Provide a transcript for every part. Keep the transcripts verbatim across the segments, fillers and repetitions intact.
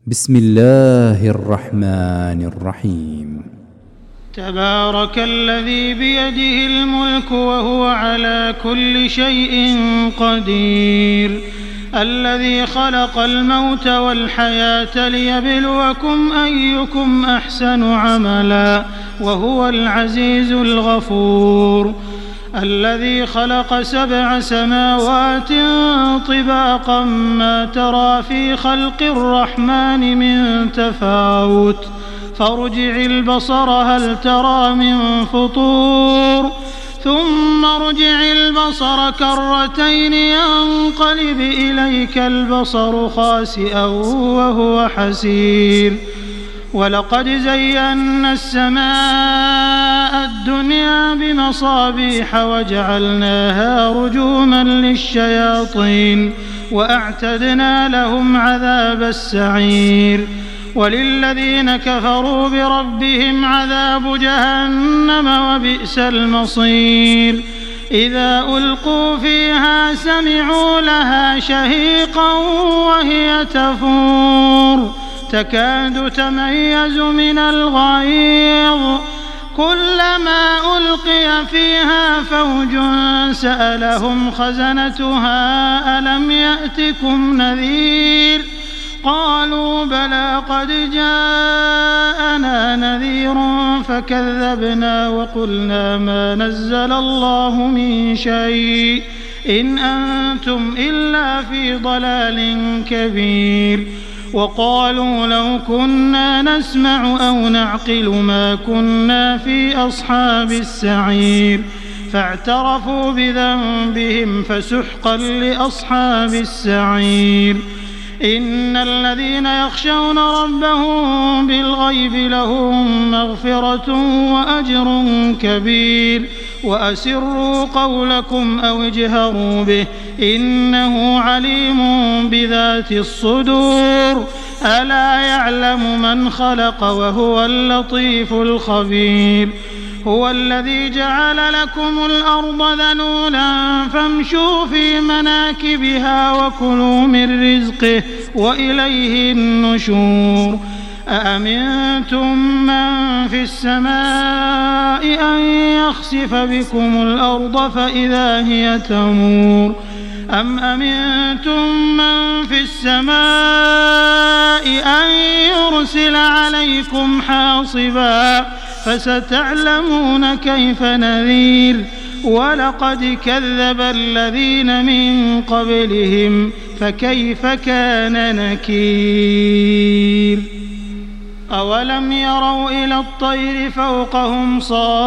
بسم الله الرحمن الرحيم. تبارك الذي بيده الملك وهو على كل شيء قدير، الذي خلق الموت والحياة ليبلوكم أيكم أحسن عملا وهو العزيز الغفور، الذي خلق سبع سماوات طباقا ما ترى في خلق الرحمن من تفاوت فارجع البصر هل ترى من فطور ثم ارجع البصر كرتين ينقلب إليك البصر خاسئا وهو حسير، ولقد زينا السماء الدنيا بمصابيح وجعلناها رجوما للشياطين وأعتدنا لهم عذاب السعير، وللذين كفروا بربهم عذاب جهنم وبئس المصير، إذا ألقوا فيها سمعوا لها شهيقا وهي تفور تكاد تميز من الغيظ، كلما ألقي فيها فوج سألهم خزنتها ألم يأتكم نذير قالوا بلى قد جاءنا نذير فكذبنا وقلنا ما نزل الله من شيء إن أنتم إلا في ضلال كبير، وقالوا لو كنا نسمع أو نعقل ما كنا في أصحاب السعير، فاعترفوا بذنبهم فسحقا لأصحاب السعير، إن الذين يخشون ربهم بالغيب لهم مغفرة وأجر كبير، وأسروا قولكم أو اجهروا به إنه عليم بذات الصدور، ألا يعلم من خلق وهو اللطيف الخبير، هو الذي جعل لكم الأرض ذلولا فامشوا في مناكبها وكلوا من رزقه وإليه النشور، أأمنتم من في السماء أن يخسف بكم الأرض فإذا هي تمور، أم أمنتم من في السماء أن يرسل عليكم حاصبا فستعلمون كيف نذير، ولقد كذب الذين من قبلهم فكيف كان نكير، أولم يروا إلى الطير فوقهم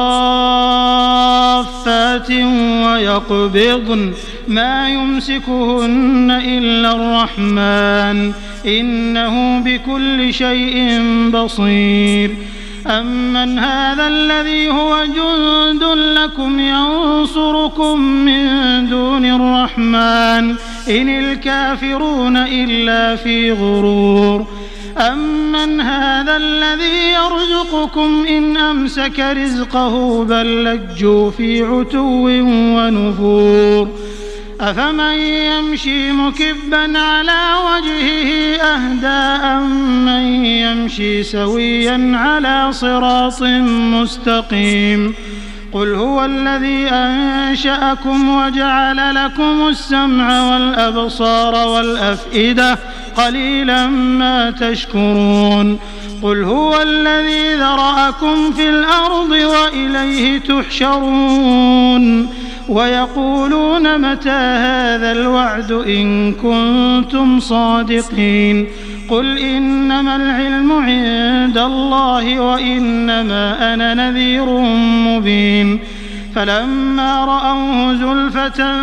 صافات ويقبضن ما يمسكهن إلا الرحمن إنه بكل شيء بصير، أمن هذا الذي هو جند لكم ينصركم من دون الرحمن إن الكافرون إلا في غرور، أمن هذا الذي يرزقكم إن أمسك رزقه بل لجوا في عتو ونفور، أفمن يمشي مكبا على وجهه أهدى أمن يمشي سويا على صراط مستقيم، قل هو الذي أنشأكم وجعل لكم السمع والأبصار والأفئدة قليلا ما تشكرون، قل هو الذي ذرأكم في الأرض وإليه تحشرون، ويقولون متى هذا الوعد إن كنتم صادقين، قل إنما العلم عند الله وإنما أنا نذير مبين، فلما رأوه زلفة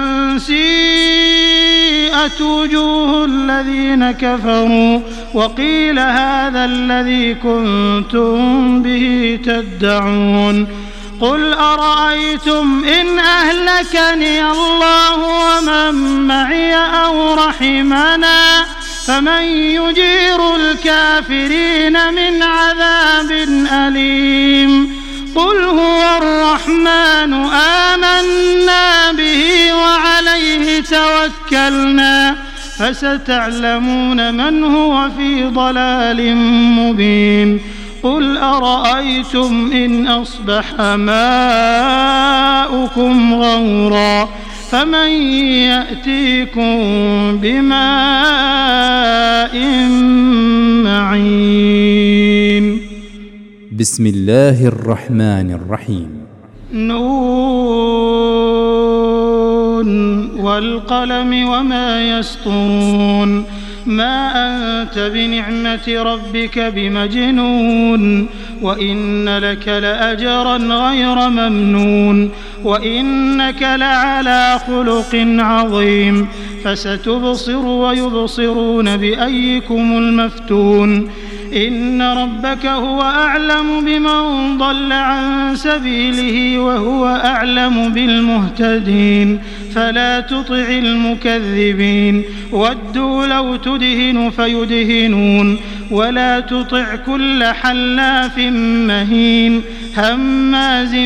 سيئت وجوه الذين كفروا وقيل هذا الذي كنتم به تدعون، قل أرأيتم إن أهلكني الله ومن معي أو رحمنا فمن يجير الكافرين من عذاب أليم، قل هو الرحمن آمنا به وعليه توكلنا فستعلمون من هو في ضلال مبين. قل أرأيتم إن أصبح ماؤكم غورا فمن يأتيكم بماء معين. بسم الله الرحمن الرحيم. نون والقلم وما يسطرون. ما أنت بنعمة ربك بمجنون وإن لك لأجرا غير ممنون وإنك لعلى خلق عظيم. فستبصر ويبصرون بأيكم المفتون. إن ربك هو أعلم بمن ضل عن سبيله وهو أعلم بالمهتدين. فلا تطع المكذبين ودوا لو تدهن فيدهنون ولا تطع كل حلاف مهين هماز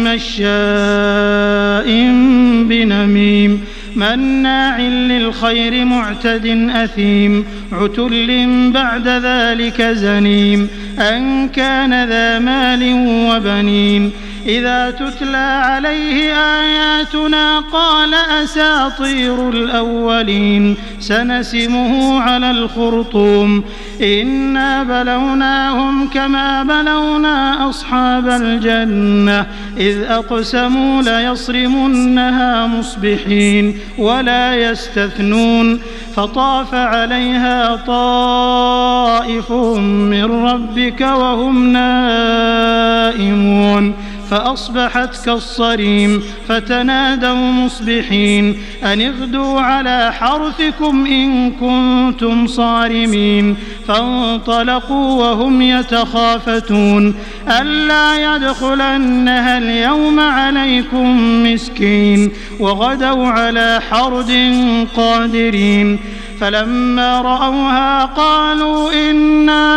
مشاء بنميم مناع للخير معتد أثيم عتل بعد ذلك زنيم أن كان ذا مال وبنين. إذا تتلى عليه آياتنا قال أساطير الأولين سنسمه على الخرطوم. إنا بلوناهم كما بلونا أصحاب الجنة إذ أقسموا ليصرمنها مصبحين ولا يستثنون. فطاف عليها طائف من ربك وهم نائمون فأصبحت كالصريم. فتنادوا مصبحين أن اغدوا على حرثكم إن كنتم صارمين. فانطلقوا وهم يتخافتون ألا يدخلنها اليوم عليكم مسكين وغدوا على حرد قادرين. فلما رأوها قالوا إنا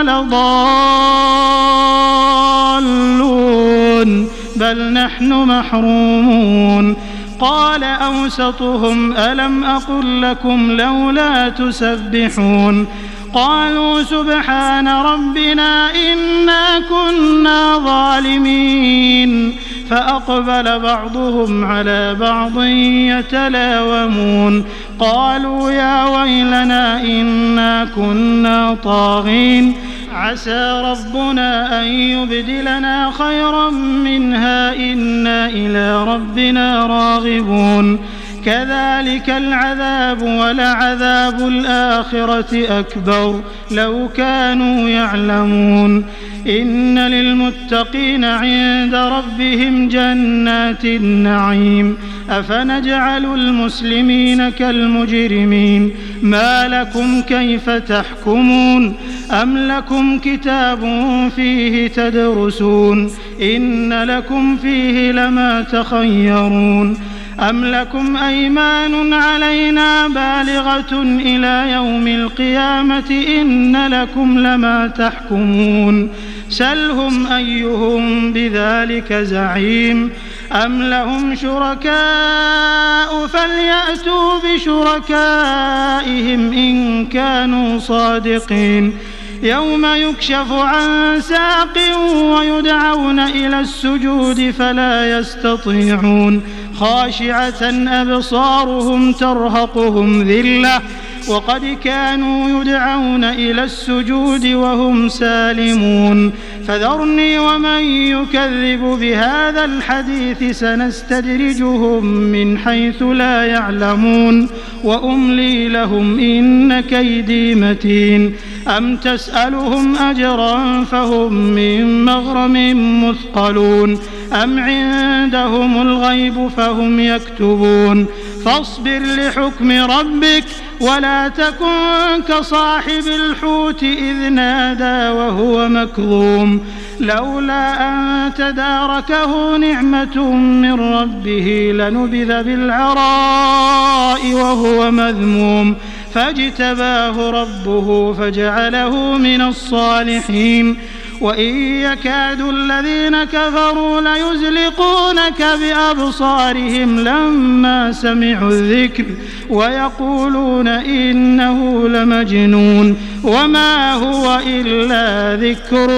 لضالون بل نحن محرومون. قال أوسطهم ألم أقل لكم لولا تسبحون. قالوا سبحان ربنا إنا كنا ظالمين. فأقبل بعضهم على بعض يتلاومون قالوا يا ويلنا إنا كنا طاغين عسى ربنا أن يبدلنا خيرا منها إنا إلى ربنا راغبون. كذلك العذاب ولعذاب الآخرة أكبر لو كانوا يعلمون. إن للمتقين عند ربهم جنات النعيم. أفنجعل المسلمين كالمجرمين ما لكم كيف تحكمون أم لكم كتاب فيه تدرسون إن لكم فيه لما تخيرون أم لكم أيمان علينا بالغة إلى يوم القيامة إن لكم لما تحكمون. سلهم أيهم بذلك زعيم أم لهم شركاء فليأتوا بشركائهم إن كانوا صادقين. يوم يكشف عن ساق ويدعون إلى السجود فلا يستطيعون خاشعة أبصارهم ترهقهم ذلة وقد كانوا يدعون إلى السجود وهم سالمون. فذرني ومن يكذب بهذا الحديث سنستدرجهم من حيث لا يعلمون وأملي لهم إن كيدي متين. أم تسألهم أجرا فهم من مغرم مثقلون أم عندهم الغيب فهم يكتبون. فاصبر لحكم ربك ولا تكن كصاحب الحوت إذ نادى وهو مكظوم لولا أن تداركه نعمة من ربه لنبذ بالعراء وهو مذموم فاجتباه ربه فجعله من الصالحين وإن يكاد الذين كفروا ليزلقونك بأبصارهم لما سمعوا الذكر ويقولون إنه لمجنون وما هو إلا ذكر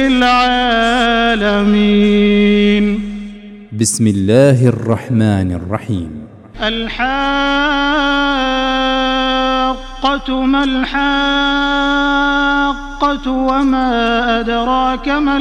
للعالمين. بسم الله الرحمن الرحيم. الحاقة ما الحاقة وما أدراك ما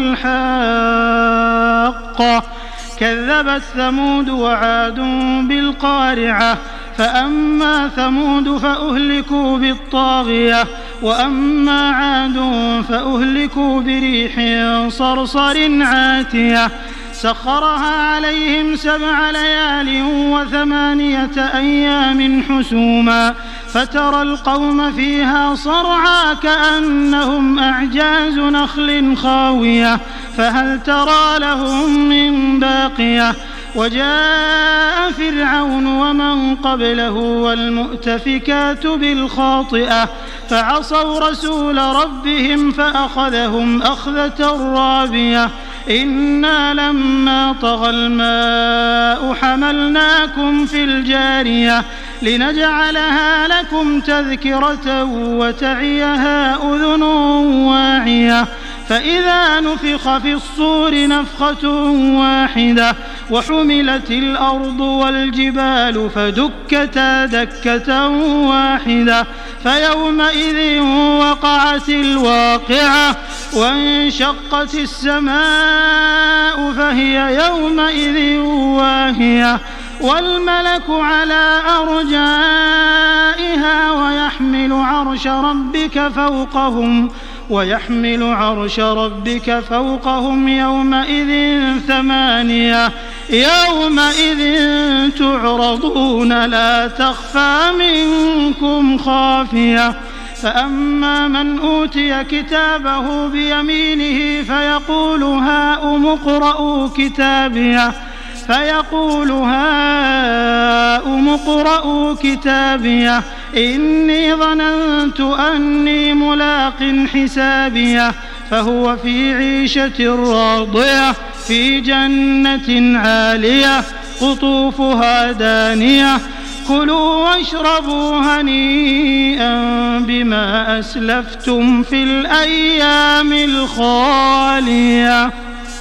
الحاقة كذبت ثمود وعاد بالقارعة فأما ثمود فأهلكوا بالطاغية وأما عاد فأهلكوا بريح صرصر عاتية سخرها عليهم سبع ليال وثمانية أيام حسوما فترى القوم فيها صرعى كأنهم أعجاز نخل خاوية فهل ترى لهم من باقية وجاء فرعون ومن قبله والمؤتفكات بالخاطئة فعصوا رسول ربهم فأخذهم أخذة رابية إنا لما طغى الماء حملناكم في الجارية لنجعلها لكم تذكرة وتعيها أذن واعية فإذا نفخ في الصور نفخة واحدة وحملت الأرض والجبال فدكتا دكة واحدة فيومئذ وقعت الواقعة وانشقت السماء فهي يومئذ واهية والملك على أرجائها ويحمل عرش ربك فوقهم ويحمل عرش ربك فوقهم يومئذ ثمانية يومئذ تعرضون لا تخفى منكم خافية فأما من أوتي كتابه بيمينه فيقول هاؤم اقرءوا كتابيه فيقول هاؤم اقرءوا كتابيه إني ظننت أني ملاق حسابيه فهو في عيشة راضية في جنة عالية قطوفها دانية كلوا واشربوا هنيئا بما أسلفتم في الأيام الخالية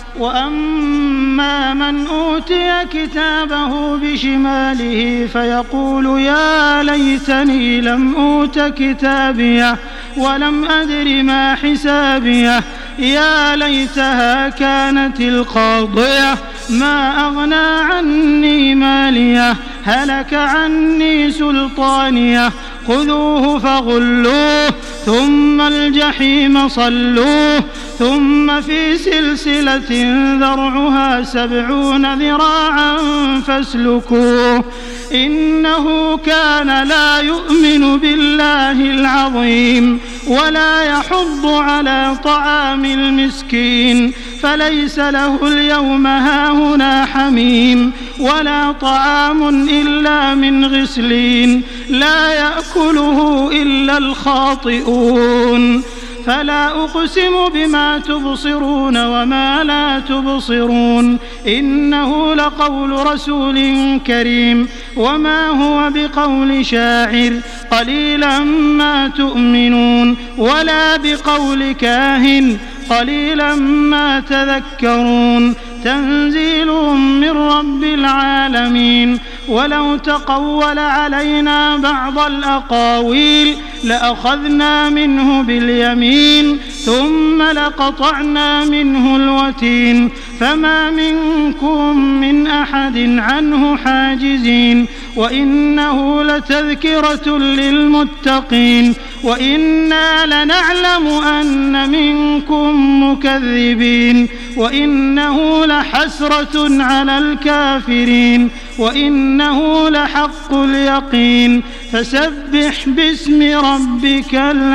وأما من أوتي كتابه بشماله فيقول يا ليتني لم أوت كتابيه ولم أدر ما حسابيه يا ليتها كانت القاضية ما أغنى عني ماليه هلك عني سلطانيه خذوه فغلوه ثم الجحيم صلوه ثم في سلسلة ذرعها سبعون ذراعا فاسلكوه إنه كان لا يؤمن بالله العظيم ولا يحض على طعام المسكين فليس له اليوم هاهنا حميم ولا طعام إلا من غسلين لا يأكله إلا الخاطئون فلا أقسم بما تبصرون وما لا تبصرون إنه لقول رسول كريم وما هو بقول شاعر قليلا ما تؤمنون ولا بقول كاهن قليلا ما تذكرون تنزيل من رب العالمين ولو تقول علينا بعض الأقاويل لأخذنا منه باليمين ثم لقطعنا منه الوتين فما منكم من أحد عنه حاجزين وإنه لتذكرة للمتقين وإنا لنعلم أن منكم مكذبين وإنه لحسرة على الكافرين وإنه لحق اليقين فسبح باسم ربك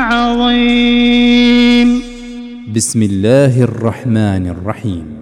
العظيم. بسم الله الرحمن الرحيم.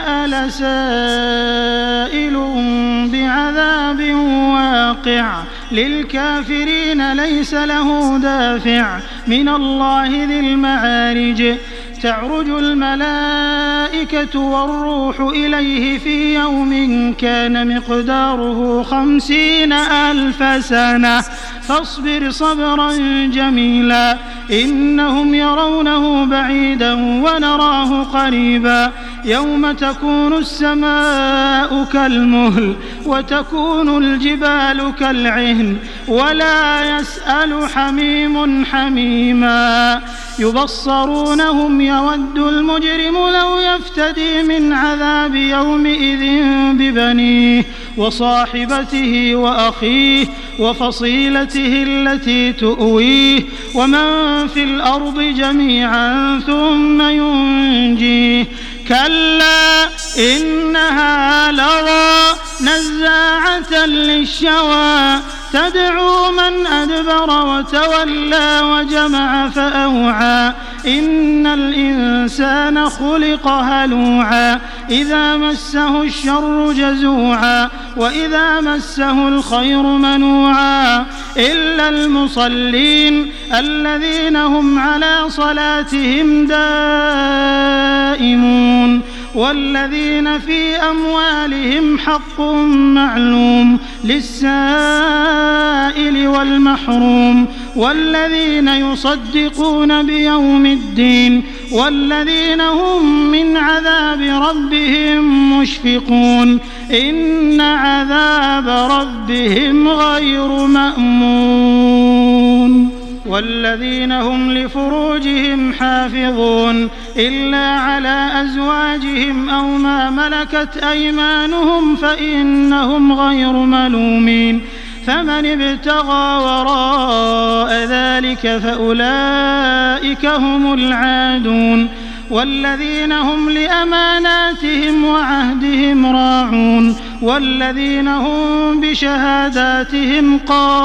سأل سائل بعذاب واقع للكافرين ليس له دافع من الله ذي المعارج تعرج الملائكة والروح إليه في يوم كان مقداره خمسين ألف سنة فاصبر صبرا جميلا إنهم يرونه بعيدا ونراه قريبا يوم تكون السماء كالمهل وتكون الجبال كالعهن ولا يسأل حميم حميما يبصرونهم يود المجرم لو يفتدي من عذاب يومئذ ببنيه وصاحبته وأخيه وفصيلته التي تؤويه ومن في الأرض جميعا ثم ينجيه كلا إنها لظى نزاعة للشوى تدعو من أدبر وتولى وجمع فأوعى إن الإنسان خلق هلوعا إذا مسه الشر جزوعا وإذا مسه الخير منوعا إلا المصلين الذين هم على صلاتهم دائمون والذين في أموالهم حق معلوم للسائل والمحروم والذين يصدقون بيوم الدين والذين هم من عذاب ربهم مشفقون إن عذاب ربهم غير مأمون والذين هم لفروجهم حافظون إلا على أزواجهم أو ما ملكت أيمانهم فإنهم غير ملومين فمن ابتغى وراء ذلك فأولئك هم العادون والذين هم لأماناتهم وعهدهم راعون والذين هم بشهاداتهم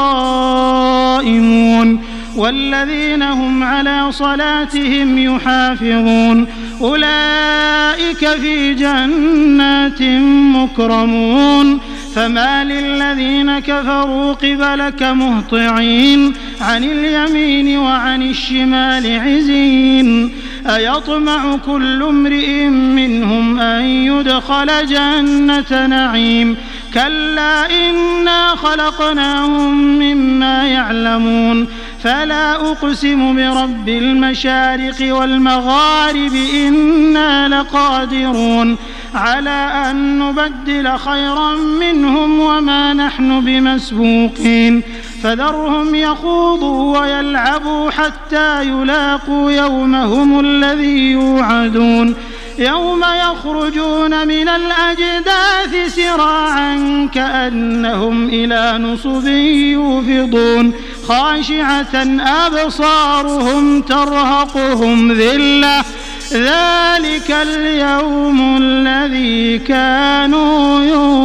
قائمون والذين هم على صلاتهم يحافظون أولئك في جنات مكرمون فما للذين كفروا قبلك مهطعين عن اليمين وعن الشمال عزين أيطمع كل امرئ منهم أن يدخل جنة نعيم كلا إنا خلقناهم مما يعلمون فلا أقسم برب المشارق والمغارب إنا لقادرون على أن نبدل خيرا منهم وما نحن بمسبوقين فذرهم يخوضوا ويلعبوا حتى يلاقوا يومهم الذي يوعدون يوم يخرجون من الأجداث سراعا كأنهم إلى نصب يوفضون خاشعة أبصارهم ترهقهم ذلة ذلك اليوم الذي كانوا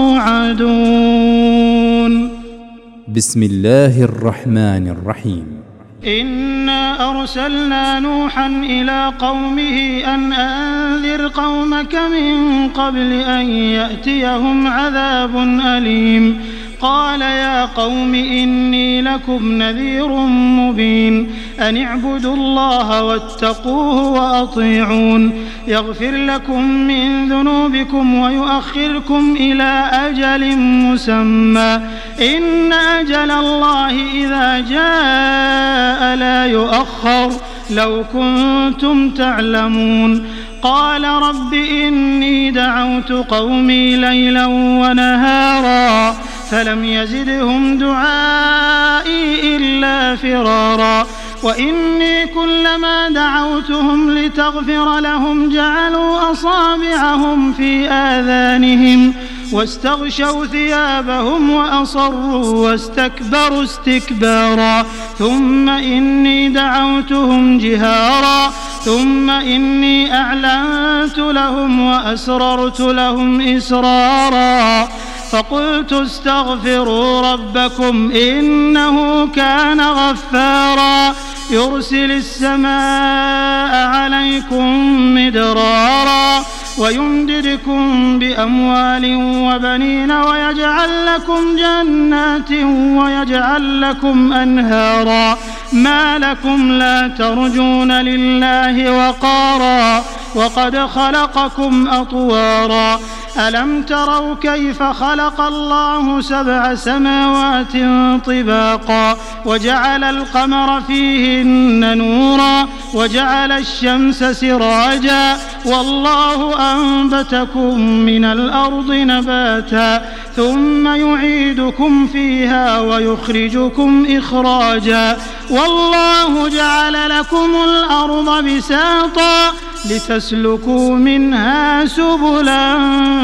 يوعدون. بسم الله الرحمن الرحيم. إنا أرسلنا نوحا إلى قومه أن أنذر قومك من قبل أن يأتيهم عذاب أليم قال يا قوم إني لكم نذير مبين أن اعبدوا الله واتقوه وأطيعون يغفر لكم من ذنوبكم ويؤخركم إلى أجل مسمى إن أجل الله إذا جاء لا يؤخر لو كنتم تعلمون قال رب إني دعوت قومي ليلا ونهارا فلم يزدهم دعائي إلا فرارا وإني كلما دعوتهم لتغفر لهم جعلوا أصابعهم في آذانهم واستغشوا ثيابهم وأصروا واستكبروا استكبارا ثم إني دعوتهم جهارا ثم إني أعلنت لهم وأسررت لهم إسرارا فقلت استغفروا ربكم إنه كان غفارا يرسل السماء عليكم مدرارا ويمددكم بأموال وبنين ويجعل لكم جنات ويجعل لكم أنهارا ما لكم لا ترجون لله وقارا وقد خلقكم أطوارا ألم تروا كيف خلق الله سبع سماوات طباقا وجعل القمر فيهن نورا وجعل الشمس سراجا والله أنبتكم من الأرض نباتا ثم يعيدكم فيها ويخرجكم إخراجا والله جعل لكم الأرض بساطا لتسلكوا منها سبلا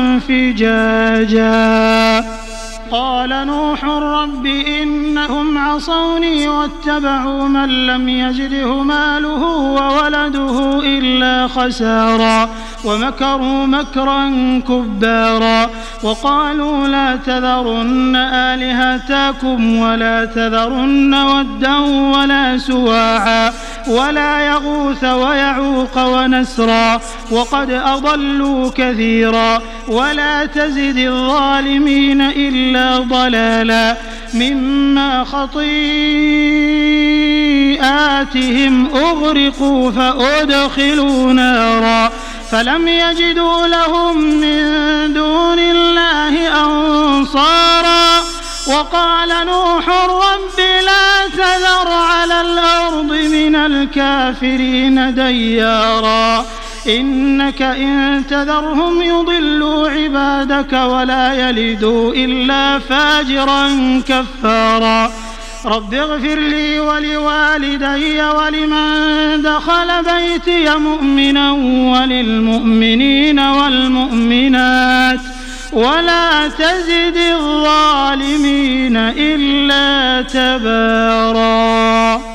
فجاجا قال نوح رب إنهم عصوني واتبعوا من لم يزده ماله وولده إلا خسارا ومكروا مكرا كبارا وقالوا لا تذرن آلهتكم ولا تذرن ودا ولا سواعا ولا يغوث ويعوق ونسرا وقد أضلوا كثيرا ولا تزد الظالمين إلا ضلالا مما خطيئاتهم أغرقوا فأدخلوا نارا فلم يجدوا لهم من دون الله أنصارا وقال نوح رب لا تذر على الأرض من الكافرين ديارا إنك إن تذرهم يضلوا عبادك ولا يلدوا إلا فاجرا كفارا رب اغفر لي ولوالدي ولمن دخل بيتي مؤمنا وللمؤمنين والمؤمنات ولا تزد الظالمين إلا تبارا.